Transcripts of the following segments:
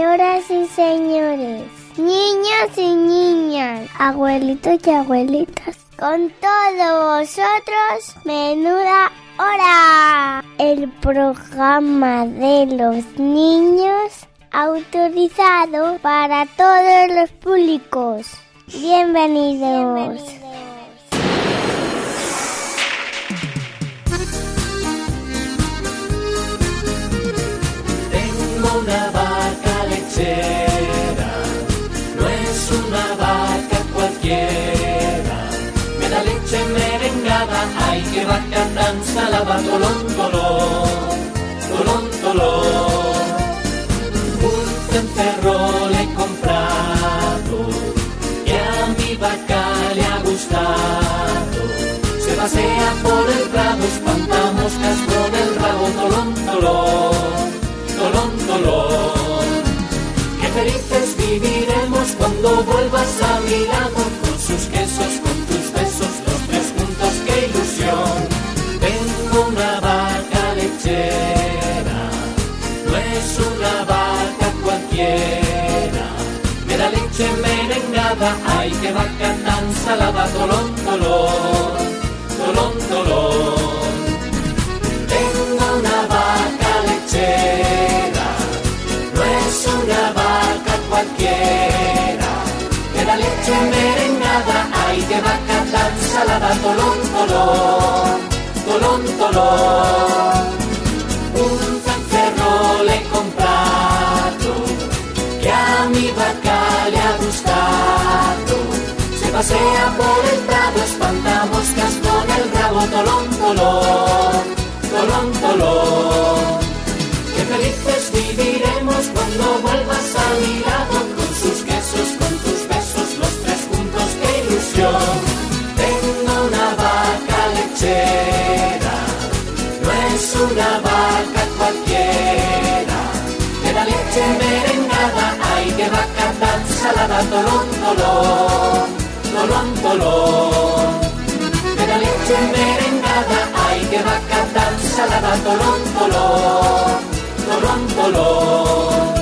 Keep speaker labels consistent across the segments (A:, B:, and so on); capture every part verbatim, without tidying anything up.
A: Señoras y señores, niños y niñas, abuelitos y abuelitas, con todos vosotros, Menuda Hora, el programa de los niños autorizado para todos los públicos. Bienvenidos. Bienvenidos.
B: Tengo una vaca lechera, no es una vaca cualquiera. Me da leche merengada, ay, qué vaca tan salada, tolón, tolón, tolón, tolón. Un cencerro le he comprado, que a mi vaca le ha gustado. Se pasea por el prado, espanta moscas con el rabo, tolón, tolón, tolón, tolón. Qué felices viviremos cuando vuelvas a mi lado, con sus quesos, con tus besos, los tres juntos, qué ilusión. Tengo una vaca lechera, no es una vaca cualquiera. Me da leche merengada, ay, qué vaca tan salada, tolón, tolón, tolón, tolón. Tengo una vaca lechera, no es una vaca cualquiera. Me da leche merengada, ay, qué vaca tan salada, tolón, tolón, tolón, tolón. Un cencerro le he comprado, que a mi vaca le ha gustado. Se pasea por el prado, espanta moscas con el rabo, tolón, tolón, tolón, tolón. Qué felices viviremos cuando vuelvas a mi lado, con sus quesos, con tus besos, los tres juntos, qué ilusión. Tengo una vaca lechera, no es una vaca cualquiera. Me da leche merengada, ay, qué vaca tan salada, tolón, tolón, tolón, tolón. Me da leche merengada, ay, qué vaca tan salada, tolón, tolón, tolón, tolón.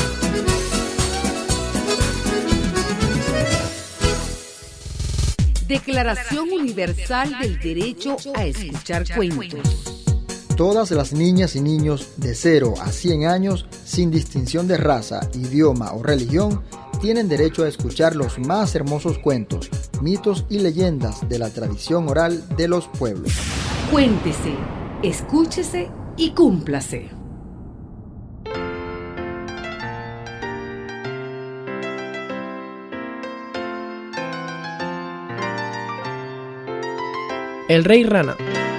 C: Declaración Universal del Derecho a Escuchar Cuentos.
D: Todas las niñas y niños de cero a cien años, sin distinción de raza, idioma o religión, tienen derecho a escuchar los más hermosos cuentos, mitos y leyendas de la tradición oral de los pueblos.
C: Cuéntese, escúchese y cúmplase.
E: El rey rana.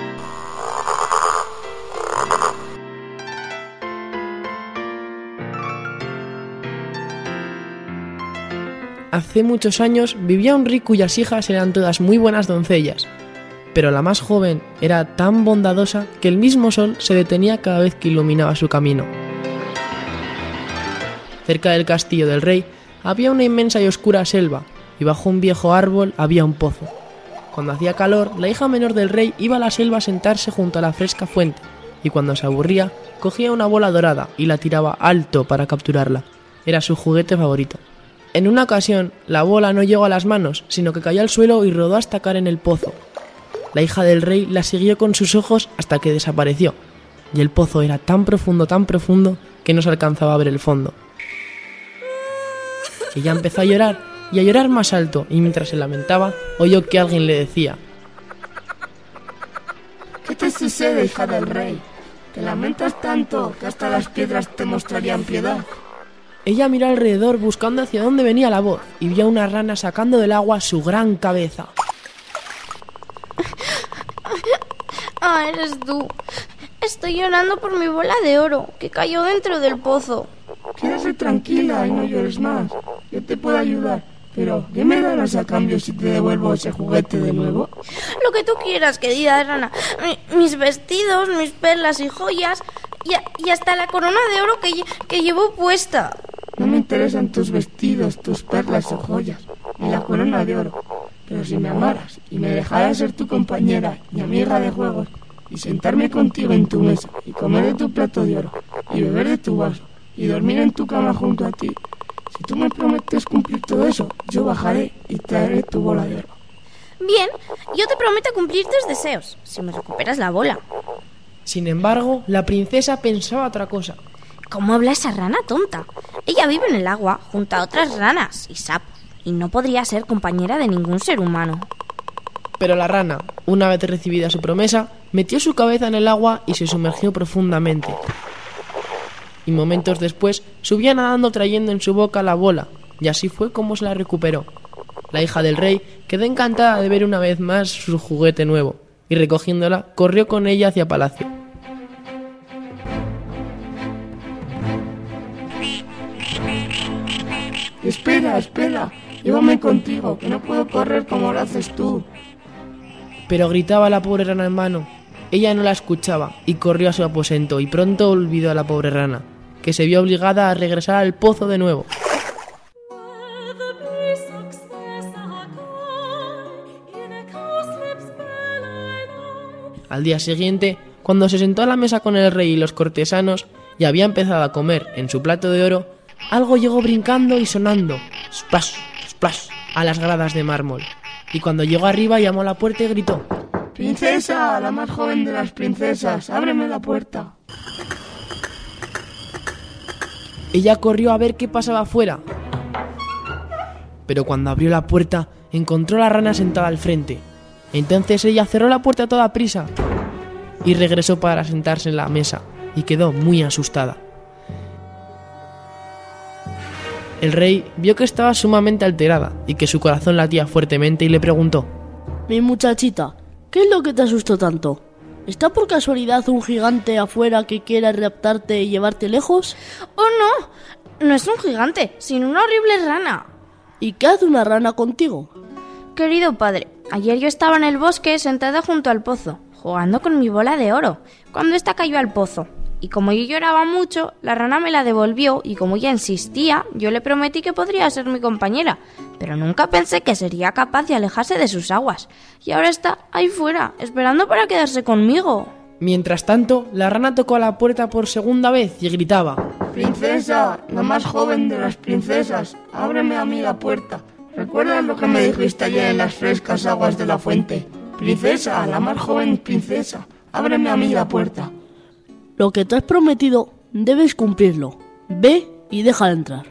E: Hace muchos años vivía un rey cuyas hijas eran todas muy buenas doncellas, pero la más joven era tan bondadosa que el mismo sol se detenía cada vez que iluminaba su camino. Cerca del castillo del rey había una inmensa y oscura selva, y bajo un viejo árbol había un pozo. Cuando hacía calor, la hija menor del rey iba a la selva a sentarse junto a la fresca fuente, y cuando se aburría, cogía una bola dorada y la tiraba alto para capturarla. Era su juguete favorito. En una ocasión, la bola no llegó a las manos, sino que cayó al suelo y rodó hasta caer en el pozo. La hija del rey la siguió con sus ojos hasta que desapareció, y el pozo era tan profundo, tan profundo, que no se alcanzaba a ver el fondo. Ella empezó a llorar, y a llorar más alto, y mientras se lamentaba, oyó que alguien le decía:
F: ¿Qué te sucede, hija del rey? Te lamentas tanto que hasta las piedras te mostrarían piedad.
E: Ella miró alrededor buscando hacia dónde venía la voz y vio a una rana sacando del agua su gran cabeza.
G: Ah, eres tú. Estoy llorando por mi bola de oro que cayó dentro del pozo.
F: Quédate tranquila y no llores más. Yo te puedo ayudar. Pero, ¿qué me darás a cambio si te devuelvo ese juguete de nuevo?
G: Lo que tú quieras, querida rana. Mi, mis vestidos, mis perlas y joyas y, y hasta la corona de oro que, que llevo puesta.
F: No me interesan tus vestidos, tus perlas o joyas, ni la corona de oro. Pero si me amaras y me dejaras ser tu compañera y amiga de juegos, y sentarme contigo en tu mesa y comer de tu plato de oro y beber de tu vaso y dormir en tu cama junto a ti. Si tú me prometes cumplir todo eso, yo bajaré y traeré tu bola de oro.
G: Bien, yo te prometo cumplir tus deseos, si me recuperas la bola.
E: Sin embargo, la princesa pensaba otra cosa.
G: ¿Cómo habla esa rana tonta? Ella vive en el agua, junto a otras ranas y sapos, y no podría ser compañera de ningún ser humano.
E: Pero la rana, una vez recibida su promesa, metió su cabeza en el agua y se sumergió profundamente. Y momentos después subía nadando trayendo en su boca la bola, y así fue como se la recuperó. La hija del rey quedó encantada de ver una vez más su juguete nuevo, y recogiéndola, corrió con ella hacia palacio.
F: Espera, espera, llévame contigo, que no puedo correr como lo haces tú.
E: Pero gritaba la pobre rana en vano. Ella no la escuchaba y corrió a su aposento y pronto olvidó a la pobre rana, que se vio obligada a regresar al pozo de nuevo. Al día siguiente, cuando se sentó a la mesa con el rey y los cortesanos y había empezado a comer en su plato de oro, algo llegó brincando y sonando, splash, splash, a las gradas de mármol. Y cuando llegó arriba llamó a la puerta y gritó:
F: ¡Princesa, la más joven de las princesas, ábreme la puerta!
E: Ella corrió a ver qué pasaba afuera. Pero cuando abrió la puerta, encontró a la rana sentada al frente. Entonces ella cerró la puerta a toda prisa y regresó para sentarse en la mesa, y quedó muy asustada. El rey vio que estaba sumamente alterada y que su corazón latía fuertemente y le preguntó:
H: Mi muchachita, ¿qué es lo que te asustó tanto? ¿Está por casualidad un gigante afuera que quiera raptarte y llevarte lejos?
G: ¡Oh, no! No es un gigante, sino una horrible rana.
H: ¿Y qué hace una rana contigo?
G: Querido padre, ayer yo estaba en el bosque sentada junto al pozo, jugando con mi bola de oro, cuando ésta cayó al pozo. Y como yo lloraba mucho, la rana me la devolvió y como ella insistía, yo le prometí que podría ser mi compañera, pero nunca pensé que sería capaz de alejarse de sus aguas. Y ahora está ahí fuera, esperando para quedarse conmigo.
E: Mientras tanto, la rana tocó a la puerta por segunda vez y gritaba:
F: ¡Princesa, la más joven de las princesas, ábreme a mí la puerta! ¿Recuerdas lo que me dijiste ayer en las frescas aguas de la fuente? Princesa, la más joven princesa, ábreme a mí la puerta.
H: Lo que te has prometido, debes cumplirlo. Ve y déjala entrar.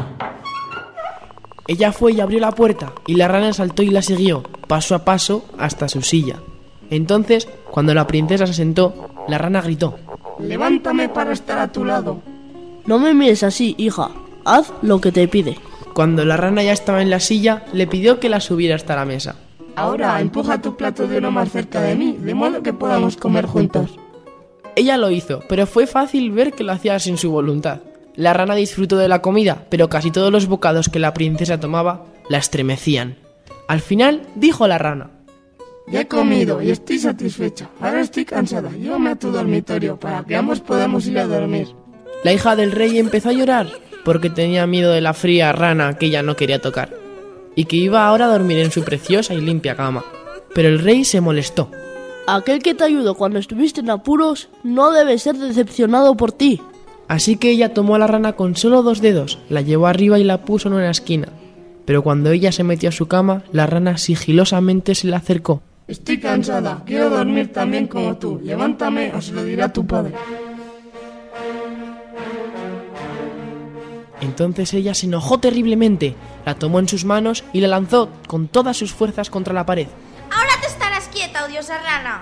E: Ella fue y abrió la puerta, y la rana saltó y la siguió, paso a paso, hasta su silla. Entonces, cuando la princesa se sentó, la rana gritó:
F: ¡Levántame para estar a tu lado!
H: No me mires así, hija. Haz lo que te pide.
E: Cuando la rana ya estaba en la silla, le pidió que la subiera hasta la mesa.
F: Ahora empuja tu plato de oro más cerca de mí, de modo que podamos comer juntos.
E: Ella lo hizo, pero fue fácil ver que lo hacía sin su voluntad. La rana disfrutó de la comida, pero casi todos los bocados que la princesa tomaba la estremecían. Al final, dijo la rana:
F: Ya he comido y estoy satisfecha. Ahora estoy cansada. Llévame a tu dormitorio para que ambos podamos ir a dormir.
E: La hija del rey empezó a llorar porque tenía miedo de la fría rana que ella no quería tocar, y que iba ahora a dormir en su preciosa y limpia cama. Pero el rey se molestó.
H: Aquel que te ayudó cuando estuviste en apuros no debe ser decepcionado por ti.
E: Así que ella tomó a la rana con solo dos dedos, la llevó arriba y la puso en una esquina. Pero cuando ella se metió a su cama, la rana sigilosamente se le acercó.
F: Estoy cansada, quiero dormir también como tú. Levántame o se lo dirá a tu padre.
E: Entonces ella se enojó terriblemente, la tomó en sus manos y la lanzó con todas sus fuerzas contra la pared.
G: ¡Ahora te estarás quieta, odiosa rana!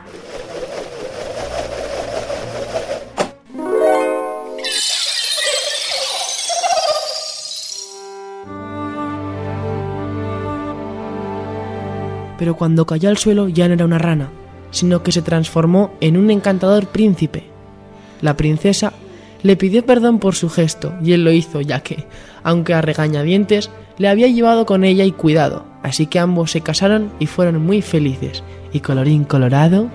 E: Pero cuando cayó al suelo ya no era una rana, sino que se transformó en un encantador príncipe. La princesa le pidió perdón por su gesto y él lo hizo, ya que, aunque a regañadientes, le había llevado con ella y cuidado. Así que ambos se casaron y fueron muy felices. Y colorín colorado...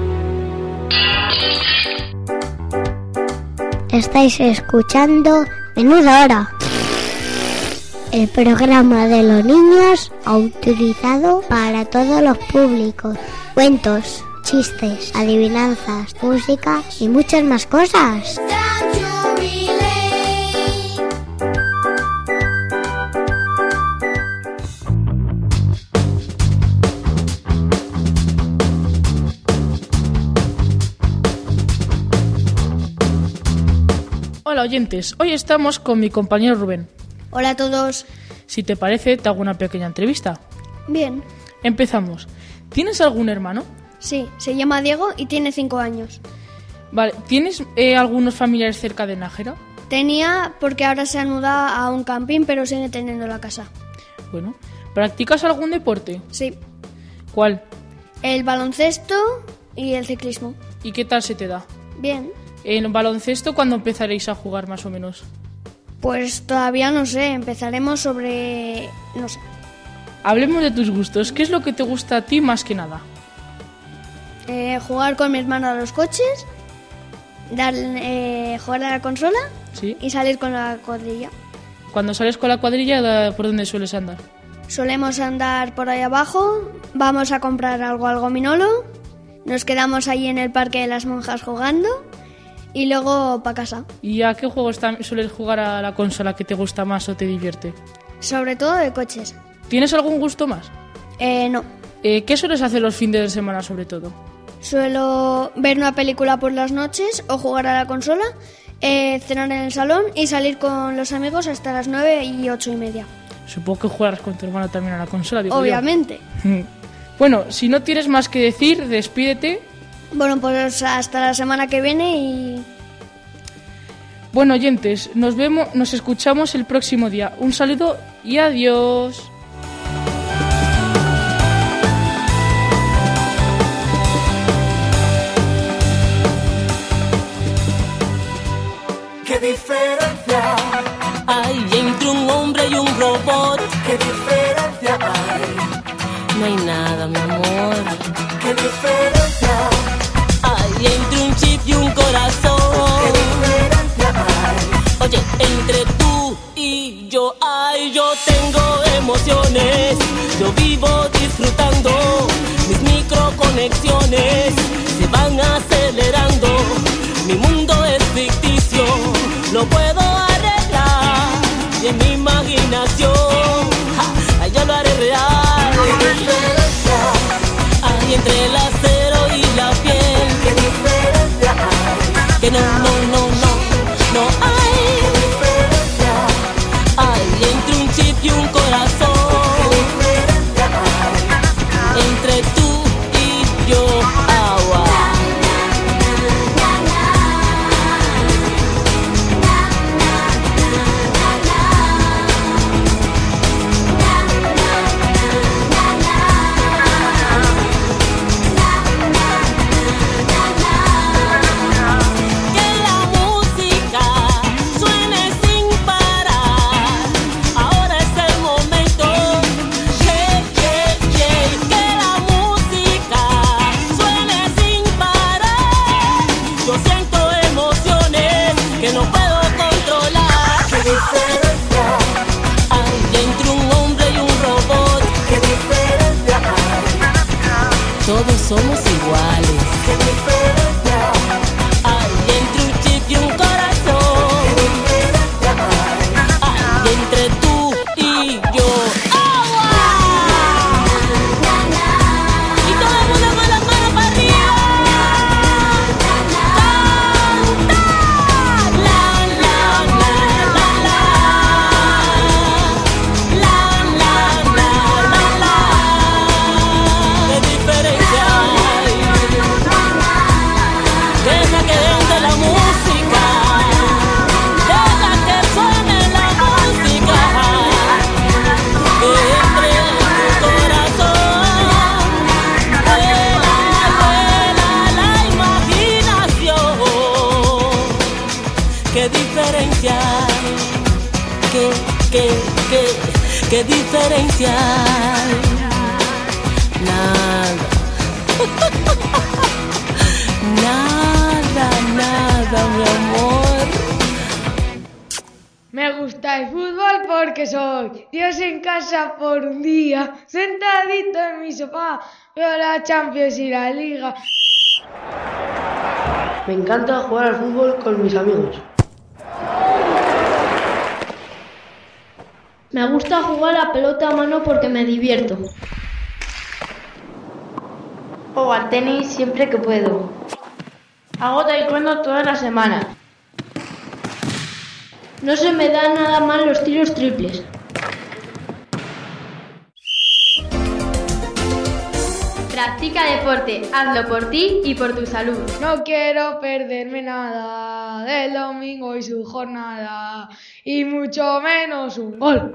A: Estáis escuchando Menuda hora. El programa de los niños autorizado para todos los públicos. Cuentos, chistes, adivinanzas, música y muchas más cosas.
I: Hola oyentes, hoy estamos con mi compañero Rubén.
J: Hola a todos.
I: Si te parece, te hago una pequeña entrevista.
J: Bien.
I: Empezamos. ¿Tienes algún hermano?
J: Sí, se llama Diego y tiene cinco años.
I: Vale, ¿tienes eh, algunos familiares cerca de Nájera?
J: Tenía porque ahora se ha mudado a un camping, pero sigue teniendo la casa.
I: Bueno, ¿practicas algún deporte?
J: Sí.
I: ¿Cuál?
J: El baloncesto y el ciclismo.
I: ¿Y qué tal se te da?
J: Bien.
I: ¿En baloncesto cuándo empezaréis a jugar más o menos?
J: Pues todavía no sé, empezaremos sobre... no sé.
I: Hablemos de tus gustos. ¿Qué es lo que te gusta a ti más que nada?
J: Eh, jugar con mi hermano a los coches, dar, eh, jugar a la consola.
I: ¿Sí?
J: Y salir con la cuadrilla.
I: Cuando sales con la cuadrilla, ¿por dónde sueles andar?
J: Solemos andar por ahí abajo, vamos a comprar algo al gominolo, nos quedamos ahí en el Parque de las Monjas jugando y luego para casa.
I: ¿Y a qué juegos sueles jugar a la consola que te gusta más o te divierte?
J: Sobre todo de coches.
I: ¿Tienes algún gusto más?
J: Eh, no.
I: Eh, ¿Qué sueles hacer los fines de semana sobre todo?
J: Suelo ver una película por las noches o jugar a la consola, eh, cenar en el salón y salir con los amigos hasta las nueve y ocho y media.
I: Supongo que jugarás con tu hermano también a la consola, digo
J: Obviamente.
I: yo. Bueno, si no tienes más que decir, despídete.
J: Bueno, pues hasta la semana que viene y...
I: Bueno, oyentes, nos vemos, nos escuchamos el próximo día. Un saludo y adiós.
B: ¡Qué diferencia
K: hay entre un hombre y un robot!
B: ¡Qué diferencia hay!
K: No hay nada, mi amor.
B: ¡Qué diferencia
K: hay entre un chip y un corazón!
B: ¡Qué diferencia hay!
K: Oye, entre tú y yo, ay, yo tengo emociones. Yo vivo disfrutando, mis microconexiones se van acelerando. Mi mundo es ficticio, lo puedo arreglar. Y en mi imaginación, ja, yo lo haré real.
B: ¡Qué diferencia
K: hay entre el acero y la piel!
B: ¡Qué diferencia hay!
K: Que no, no, no, no, no hay.
B: ¡Qué diferencia
K: hay entre un chip y un corazón!
B: ¡Qué diferencia hay!
K: Entre tú y yo, agua. Todos somos iguales.
B: ¡Qué diferencia
K: hay entre un chip y un corazón!
B: ¡Qué diferencia hay!
K: Hay entre tú y yo. ¡Agua! Y todo el mundo con las manos para arriba. ¡Canta! La, la, la, la, la. La, la, la, la, la. ¡Qué diferencia hay! Deja que entre la música. Deja que suene la música. Que entre en tu corazón. Vuela, vuela la imaginación. Qué diferencia hay. Qué, qué, qué, qué diferencia hay. Nada. Nada, nada, mi amor.
L: mejor que soy. Dios en casa por un día, sentadito en mi sofá, veo la Champions y la Liga.
M: Me encanta jugar al fútbol con mis amigos.
N: Me gusta jugar a pelota a mano porque me divierto.
O: Juego al tenis siempre que puedo. Hago taekwondo toda la semana.
N: No se me dan nada mal los tiros triples.
P: Practica deporte, hazlo por ti y por tu salud.
L: No quiero perderme nada del domingo y su jornada, y mucho menos un gol.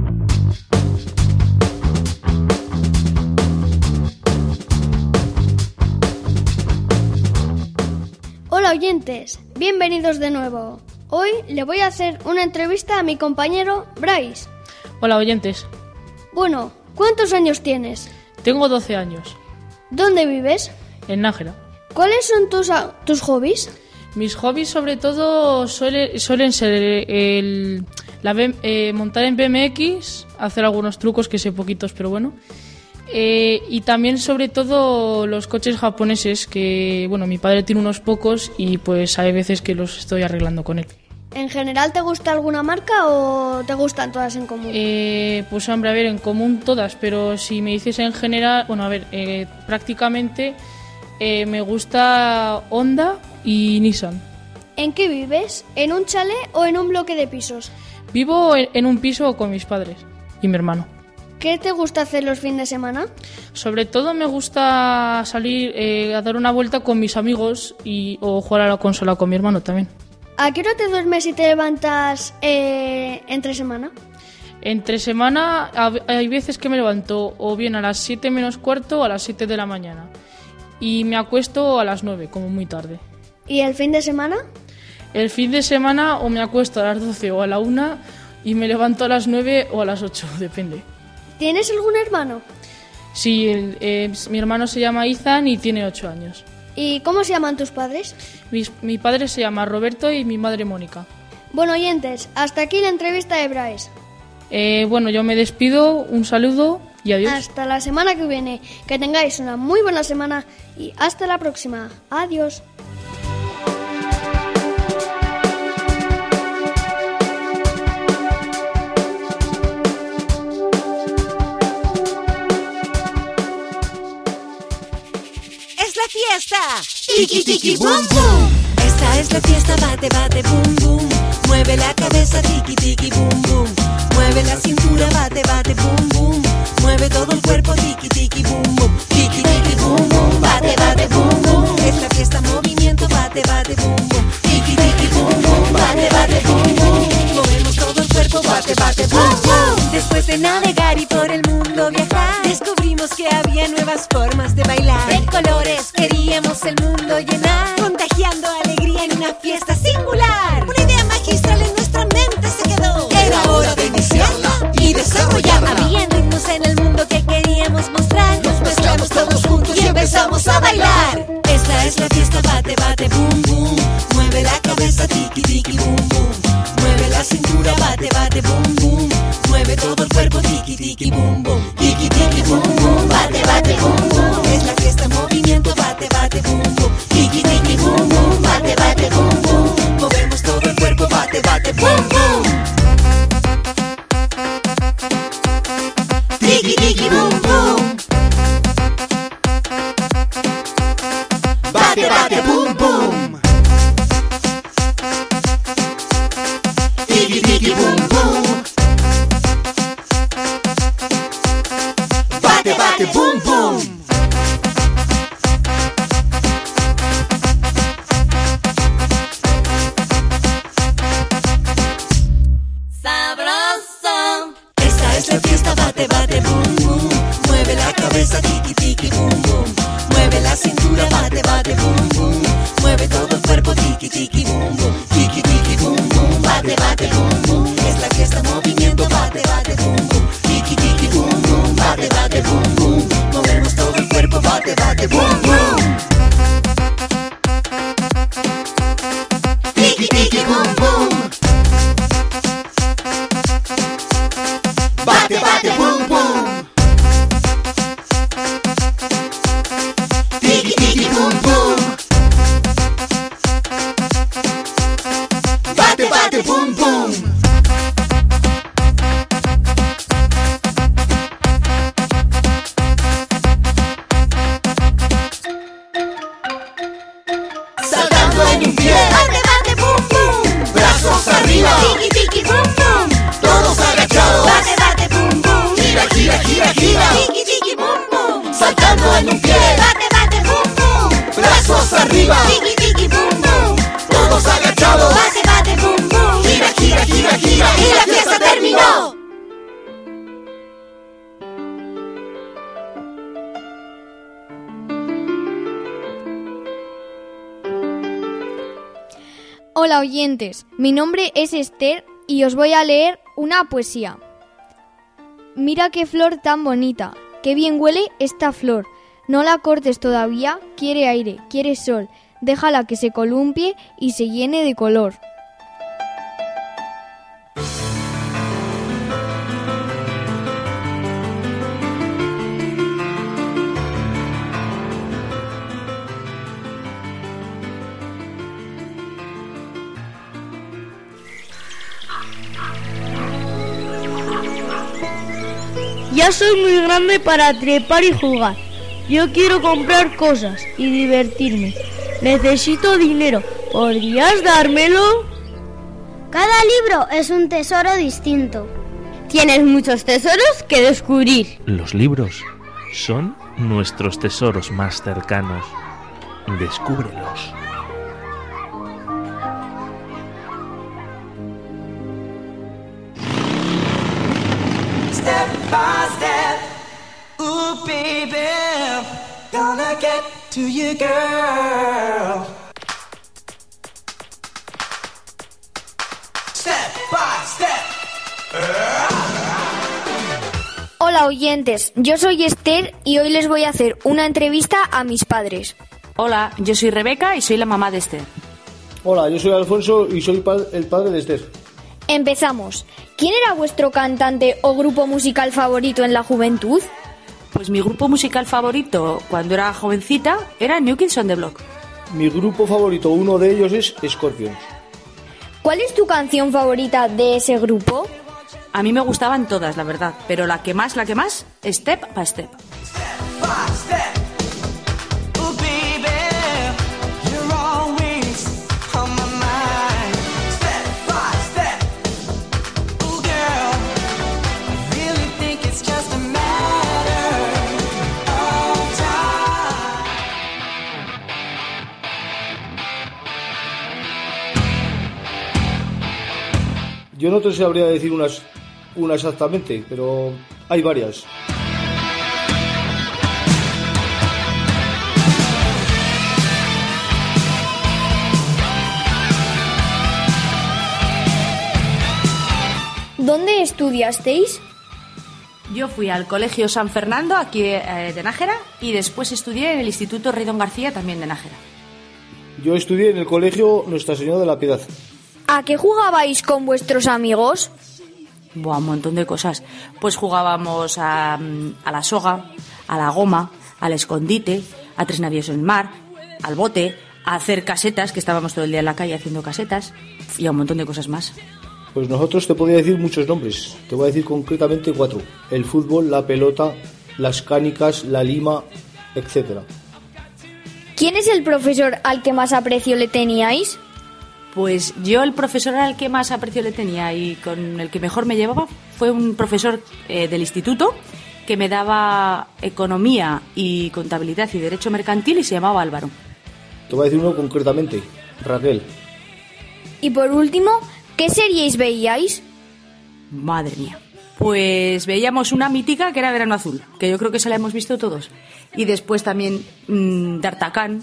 J: Hola oyentes, bienvenidos de nuevo. Hoy le voy a hacer una entrevista a mi compañero Bryce.
I: Hola oyentes.
J: Bueno, ¿cuántos años tienes?
I: Tengo doce años.
J: ¿Dónde vives?
I: En Nájera.
J: ¿Cuáles son tus, tus hobbies?
I: Mis hobbies sobre todo suele, suelen ser el, la, eh, montar en B M X, hacer algunos trucos que sé poquitos pero bueno. Eh, y también sobre todo los coches japoneses que, bueno, mi padre tiene unos pocos y pues hay veces que los estoy arreglando con él.
J: ¿En general te gusta alguna marca o te gustan todas en común?
I: Eh, pues hombre, a ver, en común todas, pero si me dices en general, bueno, a ver, eh, prácticamente eh, me gusta Honda y Nissan.
J: ¿En qué vives? ¿En un chalet o en un bloque de pisos?
I: Vivo en, en un piso con mis padres y mi hermano.
J: ¿Qué te gusta hacer los fines de semana?
I: Sobre todo me gusta salir eh, a dar una vuelta con mis amigos y, o jugar a la consola con mi hermano también.
J: ¿A qué hora te duermes y te levantas eh, entre semana?
I: Entre semana hay veces que me levanto o bien a las siete menos cuarto o a las siete de la mañana. Y me acuesto a las nueve, como muy tarde.
J: ¿Y el fin de semana?
I: El fin de semana o me acuesto a las doce o a la una y me levanto a las nueve o a las ocho, depende.
J: ¿Tienes algún hermano?
I: Sí, el, eh, mi hermano se llama Ethan y tiene ocho años.
J: ¿Y cómo se llaman tus padres?
I: Mi, mi padre se llama Roberto y mi madre Mónica.
J: Bueno, oyentes, hasta aquí la entrevista de Bryce.
I: Eh, bueno, yo me despido, un saludo y adiós.
J: Hasta la semana que viene. Que tengáis una muy buena semana y hasta la próxima. Adiós.
Q: Fiesta, tiki tiki boom boom. Esta es la fiesta, bate bate boom boom. Mueve la cabeza, tiki tiki boom boom. Mueve la cintura, bate bate boom boom. Mueve todo el cuerpo, tiki tiki boom boom. Tiki tiki boom boom, bate bate boom boom. Es la fiesta, movimiento, bate bate boom boom. Tiki tiki boom boom, bate bate boom boom. Movemos todo el cuerpo, bate bate boom boom. Después de navegar y por el mundo viajar, descubrimos que había nuevas formas de bailar. De colores queríamos el mundo llenar, contagiando alegría en una fiesta singular. Una idea magistral en nuestra mente se quedó. Era hora de iniciarla y desarrollarla. Había ritmos en el mundo que queríamos mostrar. Nos mezclamos todos juntos y empezamos a bailar. Esta es la fiesta, bate bate boom boom. Mueve la cabeza, tiki tiki boom boom. Mueve la cintura, bate bate boom boom. Mueve todo el cuerpo, tiki tiki boom boom. Tiki tiki boom boom, bate bate boom boom. Es la fiesta, movimiento, bate bate boom boom. Tiki tiki boom boom, bate bate boom boom. Movemos todo el cuerpo, bate bate boom boom. Tiki tiki boom boom. Bate bate boom boom. Tiki tiki boom boom. en un pie. Bate, bate, bum, bum. Brazos arriba. Tiki, tiki, bum, bum. Todos agachados. Bate, bate, bum, bum. Gira, gira, gira, gira. Tiki, tiki, bum, bum. Saltando en un pie. Bate, bate, bum, bum. Brazos arriba. Tiki, tiki, bum, bum. Todos agachados. Bate, bate, bum, bum. Gira, gira, gira, gira. Y la fiesta terminó.
R: Hola oyentes, mi nombre es Esther y os voy a leer una poesía. Mira qué flor tan bonita, qué bien huele esta flor. No la cortes todavía, quiere aire, quiere sol. Déjala que se columpie y se llene de color.
N: Ya soy muy grande para trepar y jugar. Yo quiero comprar cosas y divertirme. Necesito dinero. ¿Podrías dármelo?
A: Cada libro es un tesoro distinto.
N: Tienes muchos tesoros que descubrir.
S: Los libros son nuestros tesoros más cercanos. Descúbrelos.
Q: Step by step, ooh baby, gonna get to you, girl. Step by step.
R: Hola oyentes, yo soy Esther y hoy les voy a hacer una entrevista a mis padres.
T: Hola, yo soy Rebeca y soy la mamá de Esther.
U: Hola, yo soy Alfonso y soy pa- el padre de Esther.
R: Empezamos. ¿Quién era vuestro cantante o grupo musical favorito en la juventud?
T: Pues mi grupo musical favorito cuando era jovencita era New Kids on the Block.
U: Mi grupo favorito, uno de ellos es Scorpions.
R: ¿Cuál es tu canción favorita de ese grupo?
T: A mí me gustaban todas, la verdad, pero la que más, la que más, Step by Step.
U: Yo no te sabría decir unas, una exactamente, pero hay varias.
R: ¿Dónde estudiasteis?
T: Yo fui al Colegio San Fernando, aquí eh, de Nájera, y después estudié en el Instituto Rey Don García, también de Nájera.
U: Yo estudié en el Colegio Nuestra Señora de la Piedad.
R: ¿A qué jugabais con vuestros amigos?
T: Buah, un montón de cosas. Pues jugábamos a, a la soga, a la goma, al escondite, a tres navíos en el mar, al bote, a hacer casetas, que estábamos todo el día en la calle haciendo casetas, y a un montón de cosas más.
U: Pues nosotros te podría decir muchos nombres. Te voy a decir concretamente cuatro. El fútbol, la pelota, las cánicas, la lima, etcétera.
R: ¿Quién es el profesor al que más aprecio le teníais?
T: Pues yo el profesor al que más aprecio le tenía y con el que mejor me llevaba fue un profesor eh, del instituto que me daba economía y contabilidad y derecho mercantil y se llamaba Álvaro.
U: Te voy a decir uno concretamente, Raquel.
R: Y por último, ¿qué series veíais?
T: Madre mía. Pues veíamos una mítica que era Verano Azul, que yo creo que esa la hemos visto todos. Y después también mmm, D'Artagnan,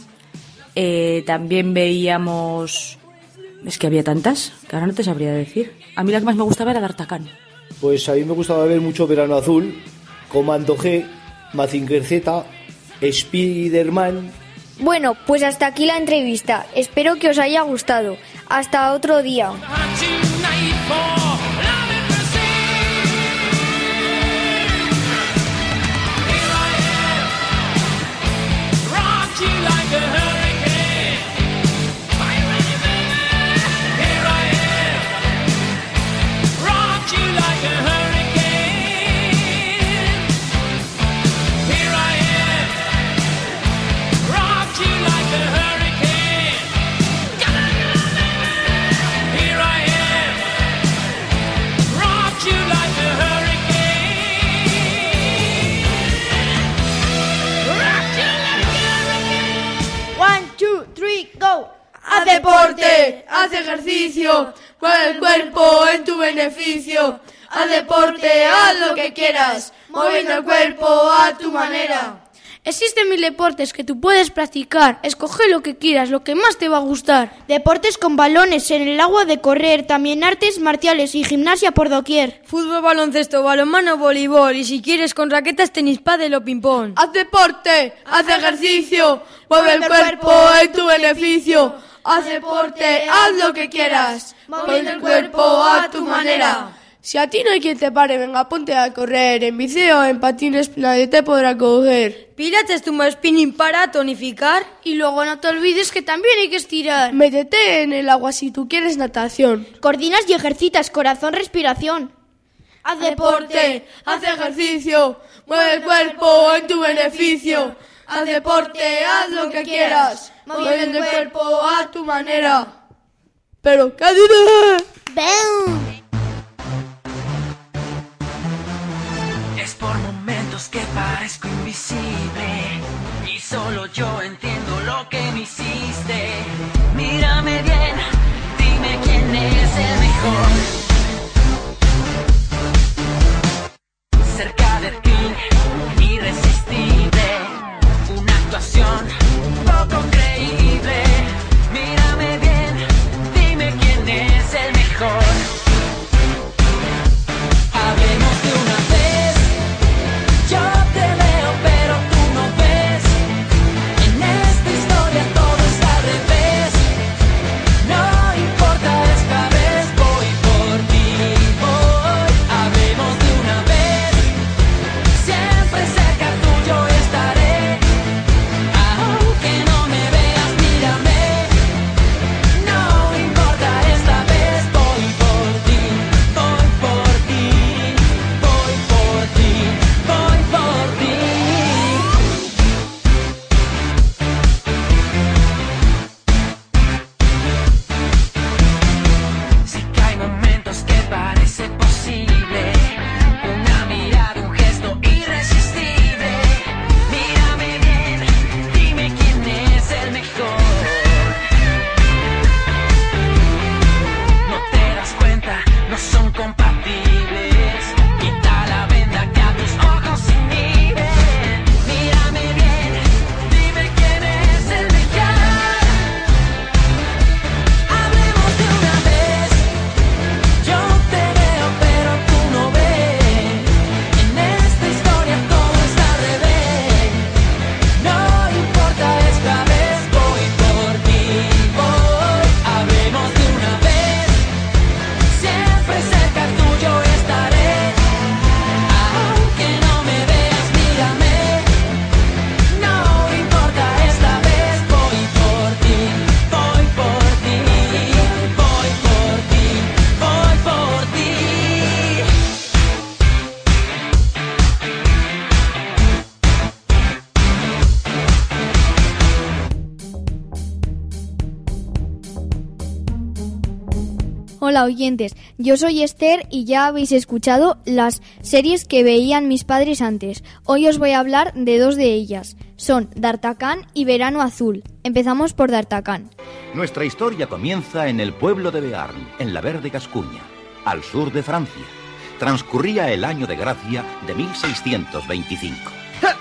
T: eh, también veíamos... Es que había tantas, que ahora no te sabría decir. A mí la que más me gustaba era D'Artagnan.
U: Pues a mí me gustaba ver mucho Verano Azul, Comando G, Mazinger Z, Spiderman.
R: Bueno, pues hasta aquí la entrevista. Espero que os haya gustado. Hasta otro día.
B: Got
N: Haz deporte, haz ejercicio, mueve el cuerpo en tu beneficio. Haz deporte, haz lo que quieras, moviendo el cuerpo a tu manera.
D: Existen mil deportes que tú puedes practicar. Escoge lo que quieras, lo que más te va a gustar.
N: Deportes con balones en el agua de correr, también artes marciales y gimnasia por doquier.
D: Fútbol, baloncesto, balonmano, voleibol y si quieres con raquetas, tenis, pádel o ping-pong.
N: Haz deporte, haz ejercicio, mueve el cuerpo en tu beneficio. Haz deporte, haz lo que quieras, moviendo el cuerpo a tu manera. Si a ti no hay quien te pare, venga, ponte a correr. En bici o en patines nadie te podrá coger.
D: Pilates, tumba spinning para tonificar.
N: Y luego no te olvides que también hay que estirar. Métete en el agua si tú quieres natación. Coordinas y ejercitas corazón, respiración. Haz deporte, haz ejercicio, mueve el cuerpo en tu beneficio. Haz deporte, haz lo que quieras, moviendo el cuerpo a tu manera. Pero, ¿qué diré?
A: ¡Bum!
B: Es por momentos que parezco invisible y solo yo entiendo lo que me hiciste. Mírame bien, dime quién es el mejor. Cerca de ti, irresistible, una actuación poco creíble. Mírame bien, dime quién es el mejor. Hablemos de una vez. Yo te veo, pero tú no ves. En esta historia todo está al revés. No importa, esta vez voy por ti, voy. Hablemos de una vez. Siempre cerca tuyo estaré. Aunque no me veas, mírame. No importa, esta vez voy por ti, voy por ti, voy por ti, voy por ti. Sí que hay momentos que parece posible, una mirada, un gesto irresistible. Mírame bien, dime quién es el mejor. No te das cuenta, no son compatibles. Quita la venda que a tus ojos inhiben. Mírame bien, dime quién es el mejor. Hablemos de una vez. Yo te veo, pero tú no ves. En esta historia todo está al revés. No importa, esta vez voy por ti, voy. Hablemos de una vez. Siempre cerca tuyo estaré. Aunque no me veas, mírame. No importa, esta vez voy por ti, voy por ti, voy por ti, voy por ti.
R: Hola oyentes, yo soy Esther y ya habéis escuchado las series que veían mis padres antes. Hoy os voy a hablar de dos de ellas. Son D'Artagnan y Verano Azul. Empezamos por D'Artagnan.
V: Nuestra historia comienza en el pueblo de Bearn, en la verde Gascuña, al sur de Francia. Transcurría el año de gracia de mil seiscientos veinticinco.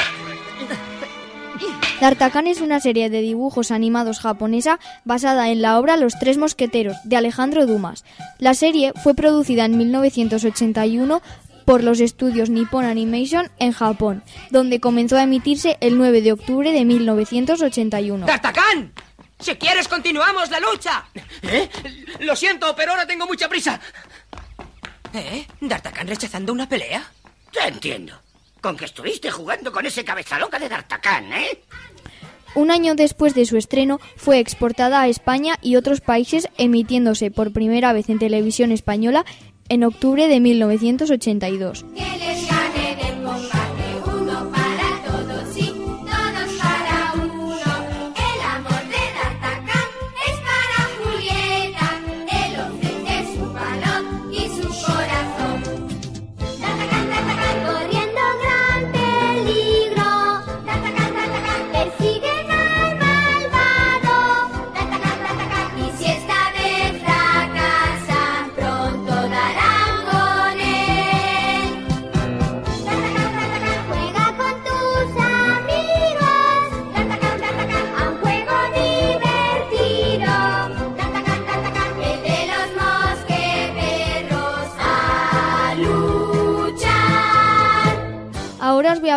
R: D'Artagnan es una serie de dibujos animados japonesa basada en la obra Los Tres Mosqueteros, de Alejandro Dumas. La serie fue producida en mil novecientos ochenta y uno por los estudios Nippon Animation en Japón, donde comenzó a emitirse el nueve de octubre de mil novecientos ochenta y uno.
W: ¡D'Artagnan! Si quieres, continuamos la lucha. ¿Eh? Lo siento, pero ahora tengo mucha prisa. ¿Eh? ¿D'Artagnan rechazando una pelea?
X: Ya entiendo. Con que estuviste jugando con ese cabeza loca de D'Artagnan, ¿eh?
R: Un año después de su estreno, fue exportada a España y otros países, emitiéndose por primera vez en televisión española en octubre de mil novecientos ochenta y dos.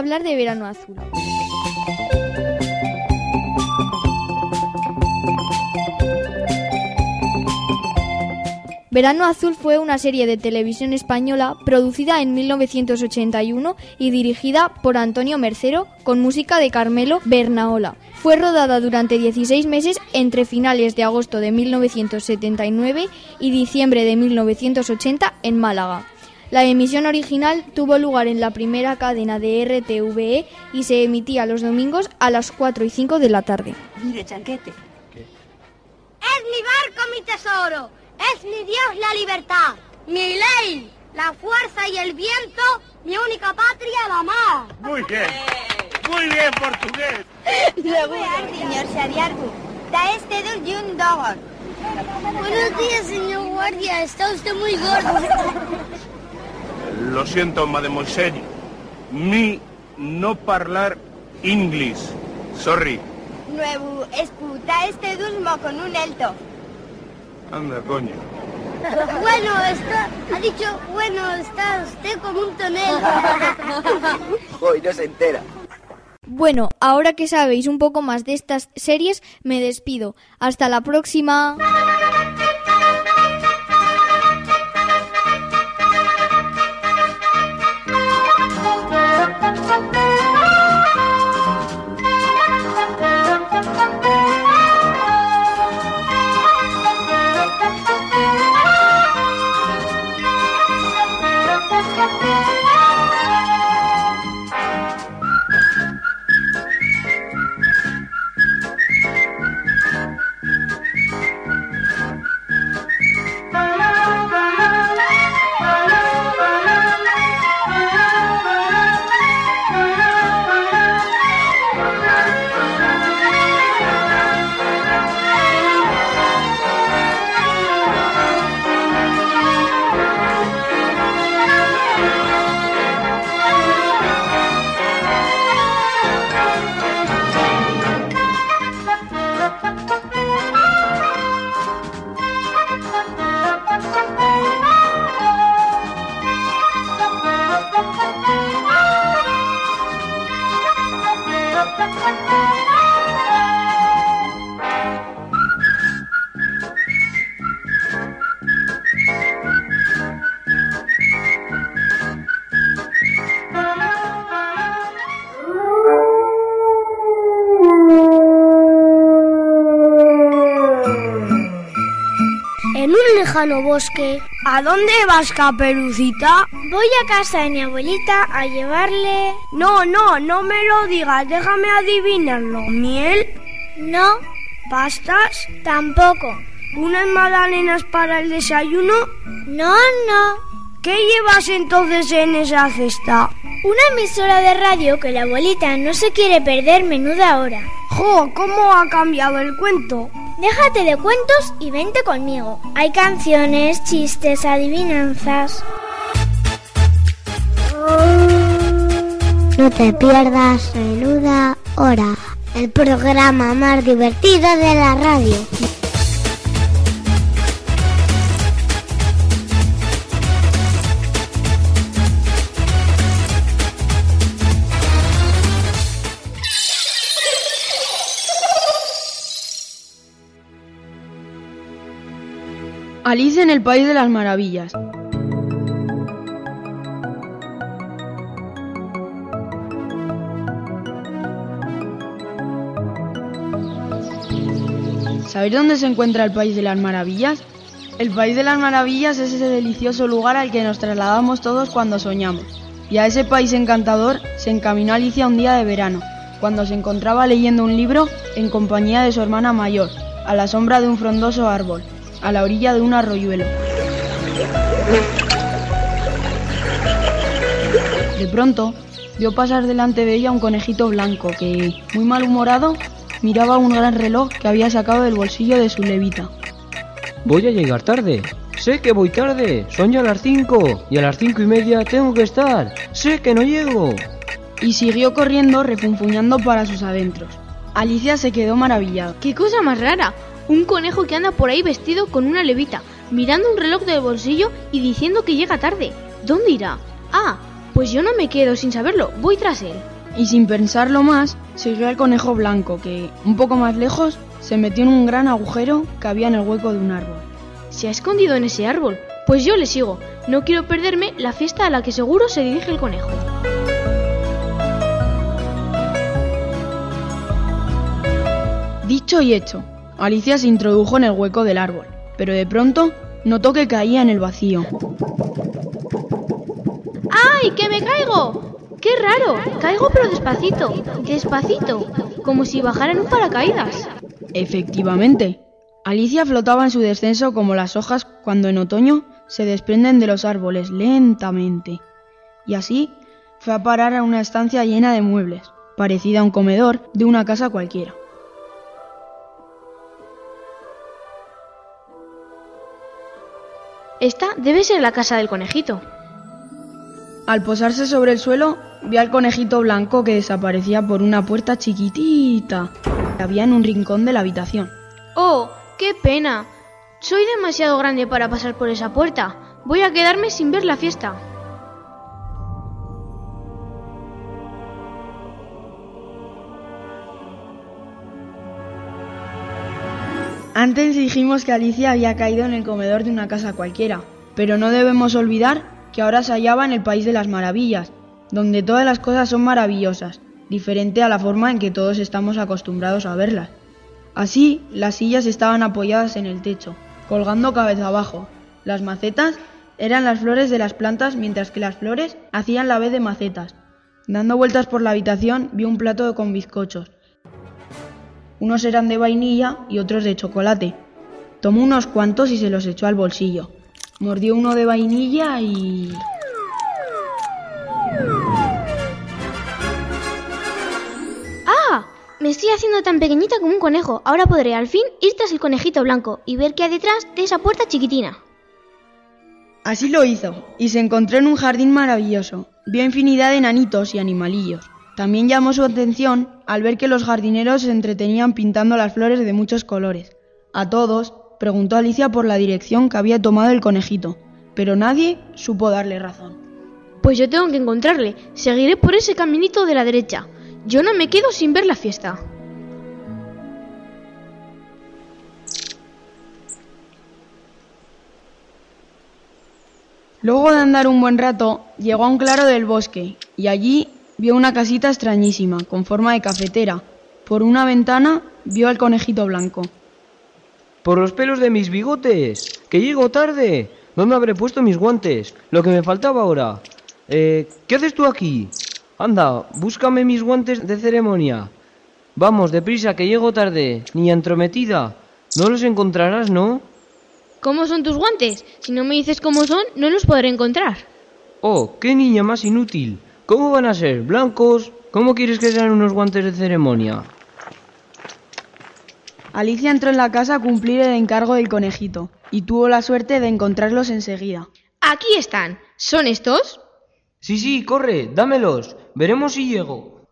R: hablar de Verano Azul. Verano Azul fue una serie de televisión española producida en mil novecientos ochenta y uno y dirigida por Antonio Mercero con música de Carmelo Bernaola. Fue rodada durante dieciséis meses entre finales de agosto de mil novecientos setenta y nueve y diciembre de mil novecientos ochenta en Málaga. La emisión original tuvo lugar en la primera cadena de R T V E y se emitía los domingos a las cuatro y cinco de la tarde.
C: Mire, Chanquete.
F: Es mi barco, mi tesoro. Es mi Dios la libertad. Mi ley, la fuerza y el viento. Mi única patria, la mar.
G: Muy bien. Muy bien, portugués.
F: Señor Xaviarco. Da este dos y un dólar. Buenos días, señor guardia. Está usted muy gordo.
G: Lo siento, mademoiselle. Mi no parlar inglés. Sorry.
F: Nuevo, escuta este dulmo con un alto.
G: Anda, coño.
F: Bueno, está... Ha dicho, bueno, está usted como un tonel.
C: Hoy no se entera.
R: Bueno, ahora que sabéis un poco más de estas series, me despido. Hasta la próxima.
F: En un lejano bosque.
N: ¿A dónde vas, Caperucita?
F: Voy a casa de mi abuelita a llevarle...
N: No, no, no me lo digas, déjame adivinarlo. ¿Miel?
F: No.
N: ¿Pastas?
F: Tampoco.
N: ¿Unas magdalenas para el desayuno?
F: No, no.
N: ¿Qué llevas entonces en esa cesta?
F: Una emisora de radio que la abuelita no se quiere perder menuda hora.
N: ¡Jo! ¿Cómo ha cambiado el cuento?
F: Déjate de cuentos y vente conmigo. Hay canciones, chistes, adivinanzas.
A: No te pierdas Menuda Hora, el programa más divertido de la radio.
H: Alicia en el País de las Maravillas. ¿Sabéis dónde se encuentra el País de las Maravillas? El País de las Maravillas es ese delicioso lugar al que nos trasladamos todos cuando soñamos. Y a ese país encantador se encaminó Alicia un día de verano, cuando se encontraba leyendo un libro en compañía de su hermana mayor, a la sombra de un frondoso árbol, a la orilla de un arroyuelo. De pronto, vio pasar delante de ella un conejito blanco que, muy malhumorado, miraba un gran reloj que había sacado del bolsillo de su levita.
Y: Voy a llegar tarde. Sé que voy tarde. Son ya las cinco. Y a las cinco y media tengo que estar. Sé que no llego.
H: Y siguió corriendo refunfuñando para sus adentros. Alicia se quedó maravillada.
Z: ¡Qué cosa más rara! Un conejo que anda por ahí vestido con una levita, mirando un reloj del bolsillo y diciendo que llega tarde. ¿Dónde irá? Ah, pues yo no me quedo sin saberlo, voy tras él.
H: y sin pensarlo más, siguió al conejo blanco que, un poco más lejos, se metió en un gran agujero que había en el hueco de un árbol.
Z: Se ha escondido en ese árbol. Pues yo le sigo. No quiero perderme la fiesta a la que seguro se dirige el conejo.
H: Dicho y hecho, Alicia se introdujo en el hueco del árbol, pero de pronto notó que caía en el vacío.
Z: ¡Ay, que me caigo! ¡Qué raro! Caigo pero despacito, despacito, como si bajara en un paracaídas.
H: Efectivamente, Alicia flotaba en su descenso como las hojas cuando en otoño se desprenden de los árboles lentamente. Y así fue a parar a una estancia llena de muebles, parecida a un comedor de una casa cualquiera.
Z: Esta debe ser la casa del conejito.
H: Al posarse sobre el suelo, vio al conejito blanco que desaparecía por una puerta chiquitita que había en un rincón de la habitación.
Z: ¡Oh, qué pena! Soy demasiado grande para pasar por esa puerta. Voy a quedarme sin ver la fiesta.
H: Antes dijimos que Alicia había caído en el comedor de una casa cualquiera, pero no debemos olvidar que ahora se hallaba en el País de las Maravillas, donde todas las cosas son maravillosas, diferente a la forma en que todos estamos acostumbrados a verlas. Así, las sillas estaban apoyadas en el techo, colgando cabeza abajo. Las macetas eran las flores de las plantas, mientras que las flores hacían la vez de macetas. Dando vueltas por la habitación, vio un plato con bizcochos. Unos eran de vainilla y otros de chocolate. Tomó unos cuantos y se los echó al bolsillo. Mordió uno de vainilla y...
Z: ¡Ah! Me estoy haciendo tan pequeñita como un conejo. Ahora podré al fin ir tras el conejito blanco y ver qué hay detrás de esa puerta chiquitina.
H: Así lo hizo, y se encontró en un jardín maravilloso. Vio infinidad de enanitos y animalillos. También llamó su atención al ver que los jardineros se entretenían pintando las flores de muchos colores. A todos preguntó Alicia por la dirección que había tomado el conejito, pero nadie supo darle razón.
Z: Pues yo tengo que encontrarle. Seguiré por ese caminito de la derecha. Yo no me quedo sin ver la fiesta.
H: Luego de andar un buen rato, llegó a un claro del bosque, y allí vio una casita extrañísima, con forma de cafetera. Por una ventana vio al conejito blanco.
Y: ¡Por los pelos de mis bigotes! ¡Que llego tarde! ¿Dónde habré puesto mis guantes? Lo que me faltaba ahora. Eh, ¿qué haces tú aquí? Anda, búscame mis guantes de ceremonia. Vamos, deprisa, que llego tarde. Niña entrometida. No los encontrarás, ¿no?
Z: ¿Cómo son tus guantes? Si no me dices cómo son, no los podré encontrar.
Y: Oh, qué niña más inútil. ¿Cómo van a ser? ¿Blancos? ¿Cómo quieres que sean unos guantes de ceremonia?
H: Alicia entró en la casa a cumplir el encargo del conejito y tuvo la suerte de encontrarlos enseguida.
Z: ¡Aquí están! ¿Son estos?
Y: Sí, sí, corre, dámelos. Veremos si llego.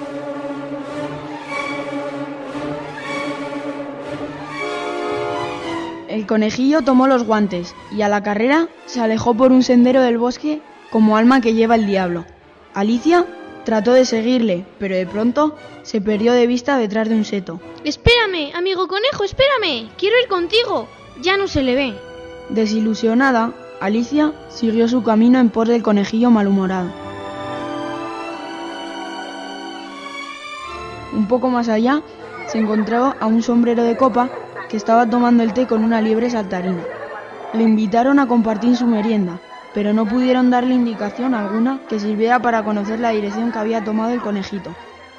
H: El conejillo tomó los guantes y a la carrera se alejó por un sendero del bosque como alma que lleva el diablo. Alicia trató de seguirle, pero de pronto se perdió de vista detrás de un seto.
Z: ¡Espérame, amigo conejo, espérame! ¡Quiero ir contigo! Ya no se le ve.
H: Desilusionada, Alicia siguió su camino en pos del conejillo malhumorado. Un poco más allá se encontró a un sombrero de copa que estaba tomando el té con una liebre saltarina. Le invitaron a compartir su merienda, pero no pudieron darle indicación alguna que sirviera para conocer la dirección que había tomado el conejito.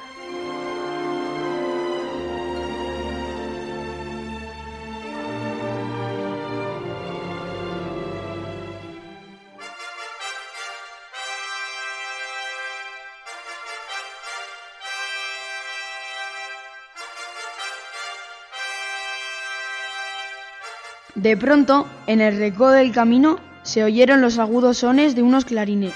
H: De pronto, en el recodo del camino, se oyeron los agudos sones de unos clarines.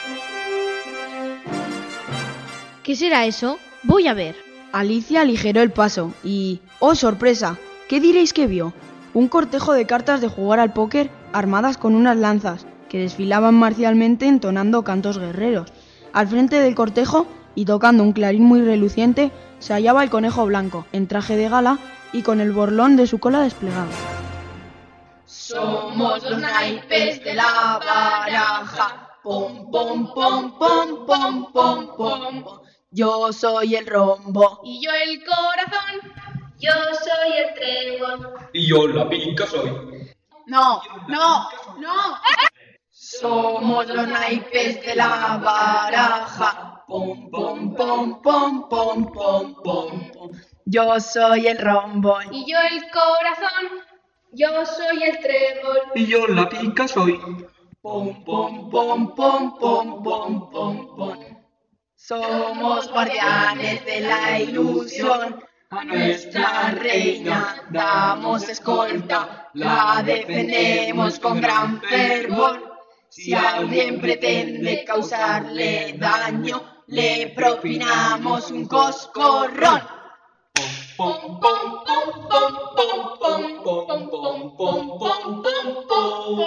Z: ¿Qué será eso? Voy a ver.
H: Alicia aligeró el paso y... ¡oh, sorpresa! ¿Qué diréis que vio? Un cortejo de cartas de jugar al póker armadas con unas lanzas, que desfilaban marcialmente entonando cantos guerreros. Al frente del cortejo y tocando un clarín muy reluciente se hallaba el conejo blanco, en traje de gala y con el borlón de su cola desplegado.
E: Somos los naipes de la baraja, pom pom pom pom pom pom pom. Yo soy el rombo.
Z: Y yo el corazón. Yo soy el trébol.
K: Y yo la pica soy.
E: No, no, no. Somos los naipes de la baraja, pom pom pom pom pom pom pom. Yo soy el rombo.
Z: Y yo el corazón. Yo soy el trébol.
K: Y yo la pica soy.
E: Pom pom pom pom pom pom pom pom. Somos guardianes de la ilusión. A nuestra reina damos escolta, la defendemos con gran fervor. Si alguien pretende causarle daño, le propinamos un coscorrón. Pom pom pom pom pom pom pom pom pom pom pom pom.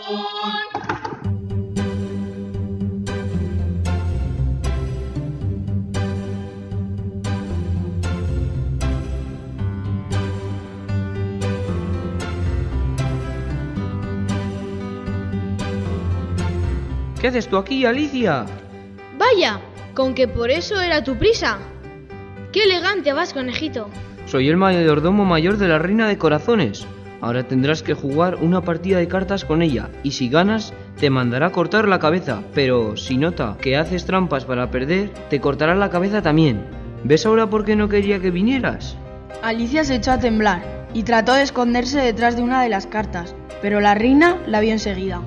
Y: ¿Qué haces tú aquí, Alicia?
Z: Vaya, con que por eso era tu prisa. ¡Qué elegante vas, conejito!
Y: Soy el mayordomo mayor de la Reina de Corazones. Ahora tendrás que jugar una partida de cartas con ella, y si ganas, te mandará cortar la cabeza, pero si nota que haces trampas para perder, te cortará la cabeza también. ¿Ves ahora por qué no quería que vinieras?
H: Alicia se echó a temblar y trató de esconderse detrás de una de las cartas, pero la reina la vio enseguida.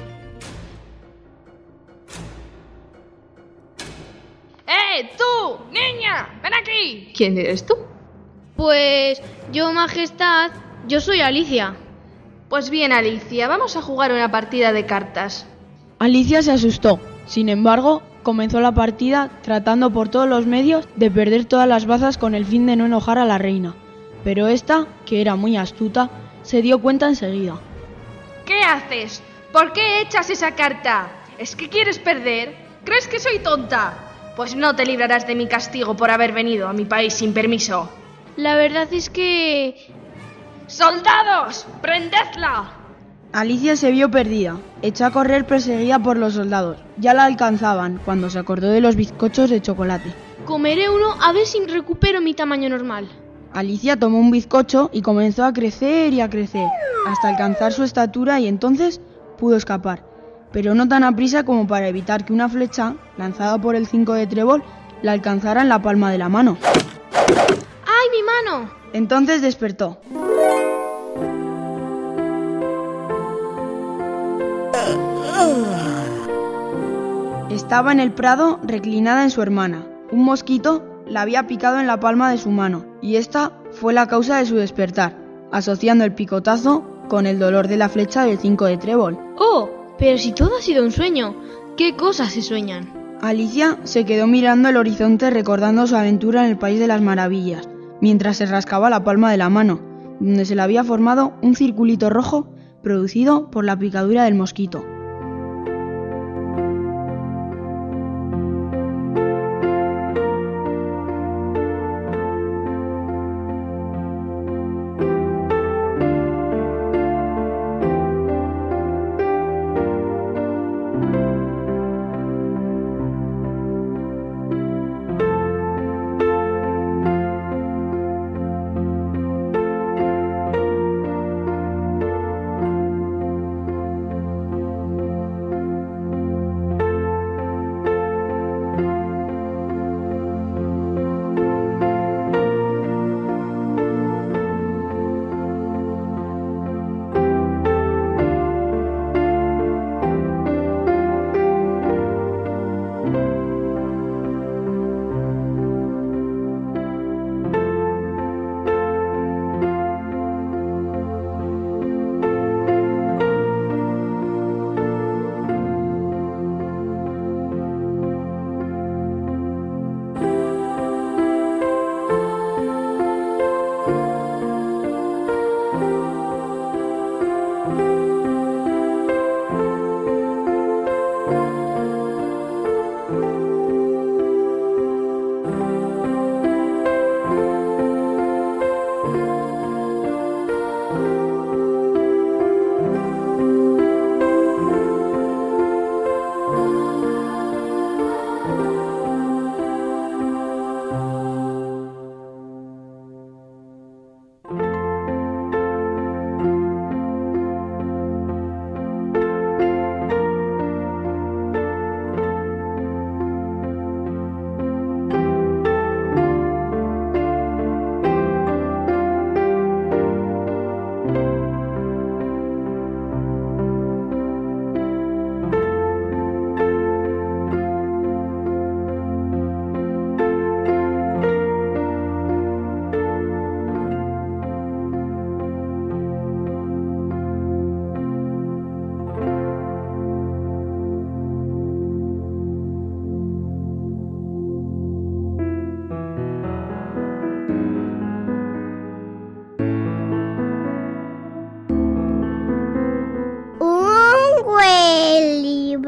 Z: ¡Eh, tú, niña! ¡Ven aquí!
L: ¿Quién eres tú?
Z: Pues yo, majestad, yo soy Alicia.
L: Pues bien, Alicia, vamos a jugar una partida de cartas.
H: Alicia se asustó. Sin embargo, comenzó la partida tratando por todos los medios de perder todas las bazas con el fin de no enojar a la reina. Pero esta, que era muy astuta, se dio cuenta enseguida.
L: ¿Qué haces? ¿Por qué echas esa carta? ¿Es que quieres perder? ¿Crees que soy tonta? Pues no te librarás de mi castigo por haber venido a mi país sin permiso.
Z: La verdad es que...
L: ¡Soldados! ¡Prendedla!
H: Alicia se vio perdida. Echó a correr perseguida por los soldados. Ya la alcanzaban cuando se acordó de los bizcochos de chocolate.
Z: Comeré uno a ver si recupero mi tamaño normal.
H: Alicia tomó un bizcocho y comenzó a crecer y a crecer, hasta alcanzar su estatura y entonces pudo escapar. Pero no tan aprisa como para evitar que una flecha, lanzada por el cinco de trébol, la alcanzara en la palma de la mano.
Z: ¡Ay, mi mano!
H: Entonces despertó. Estaba en el prado reclinada en su hermana. Un mosquito la había picado en la palma de su mano, y esta fue la causa de su despertar, asociando el picotazo con el dolor de la flecha del cinco de trébol.
Z: ¡Oh! Pero si todo ha sido un sueño, ¿qué cosas se sueñan?
H: Alicia se quedó mirando el horizonte recordando su aventura en el País de las Maravillas, mientras se rascaba la palma de la mano, donde se le había formado un circulito rojo producido por la picadura del mosquito.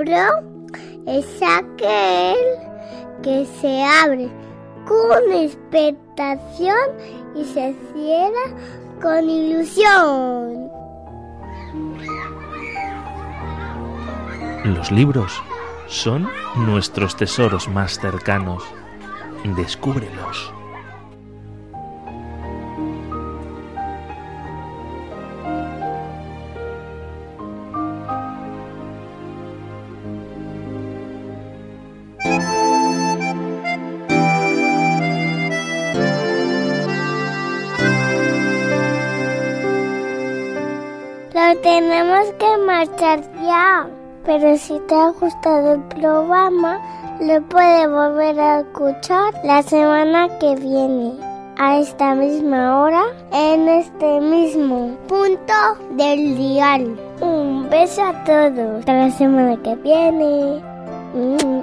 A: libro es aquel que se abre con expectación y se cierra con ilusión.
I: Los libros son nuestros tesoros más cercanos. Descúbrelos.
A: Pero tenemos que marchar ya. Pero si te ha gustado el programa, lo puedes volver a escuchar la semana que viene, a esta misma hora, en este mismo punto del dial. Un beso a todos. Hasta la semana que viene. Mm.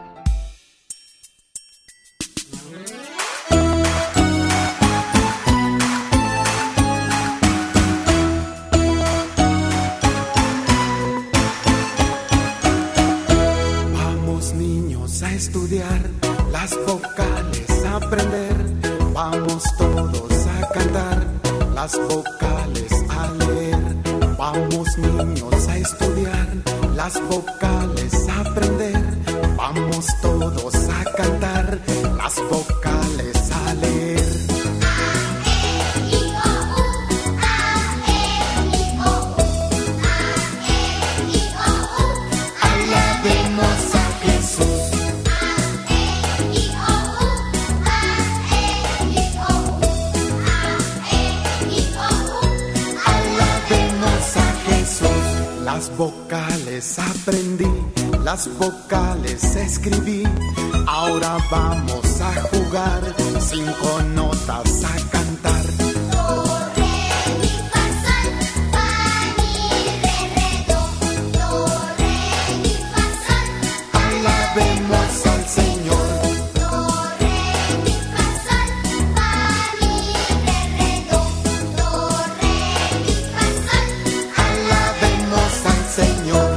J: Estudiar las vocales, aprender, vamos todos a cantar las vocales, a leer, vamos niños a estudiar las vocales, aprender, vamos todos a cantar las vocales, a leer. Las vocales aprendí, las vocales escribí. Ahora vamos a jugar, cinco notas a cantar. Do, re, mi, fa, sol, fa, mi, re, re, do. Do, re, mi, fa, sol. Alabemos al Señor. Do, re, mi, fa, sol, fa, mi, re, re, do. Do, re, mi, fa, sol. Alabemos al Señor.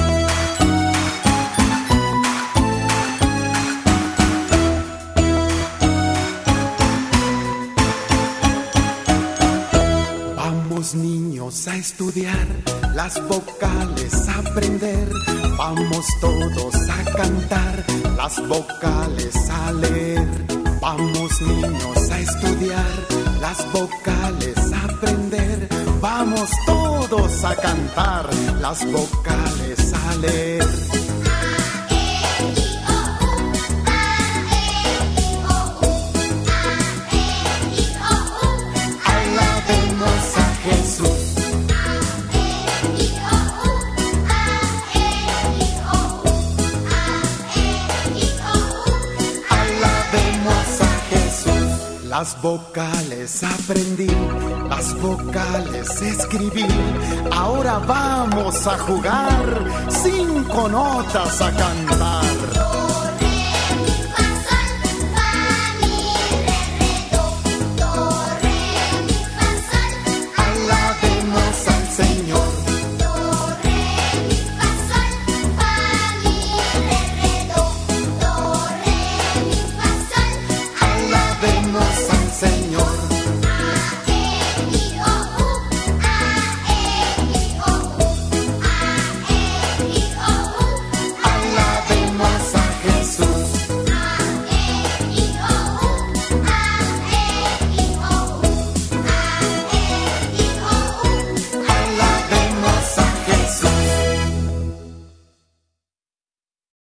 J: Vamos niños a estudiar las vocales, a aprender. Vamos todos a cantar las vocales, a leer. Vamos niños a estudiar las vocales, a aprender. Vamos todos a cantar las vocales, a leer. Alabemos a Jesús. Alabemos a Jesús. Las vocales aprendí, las vocales escribí. Ahora vamos a jugar, cinco notas a cantar.